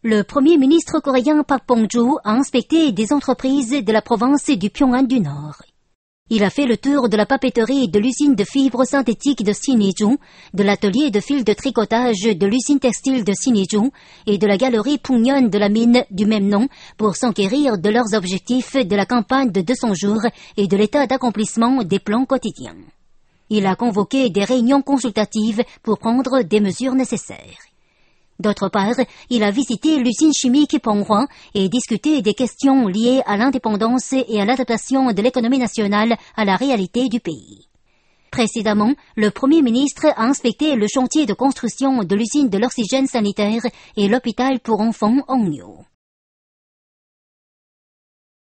Le premier ministre coréen Park Bong-joo a inspecté des entreprises de la province du Pyongan du Nord. Il a fait le tour de la papeterie de l'usine de fibres synthétiques de Siniju, de l'atelier de fil de tricotage de l'usine textile de Siniju et de la galerie Pungyeon de la mine du même nom pour s'enquérir de leurs objectifs de la campagne de 200 jours et de l'état d'accomplissement des plans quotidiens. Il a convoqué des réunions consultatives pour prendre des mesures nécessaires. D'autre part, il a visité l'usine chimique Ponghwa et discuté des questions liées à l'indépendance et à l'adaptation de l'économie nationale à la réalité du pays. Précédemment, le Premier ministre a inspecté le chantier de construction de l'usine de l'oxygène sanitaire et l'hôpital pour enfants Ongyo.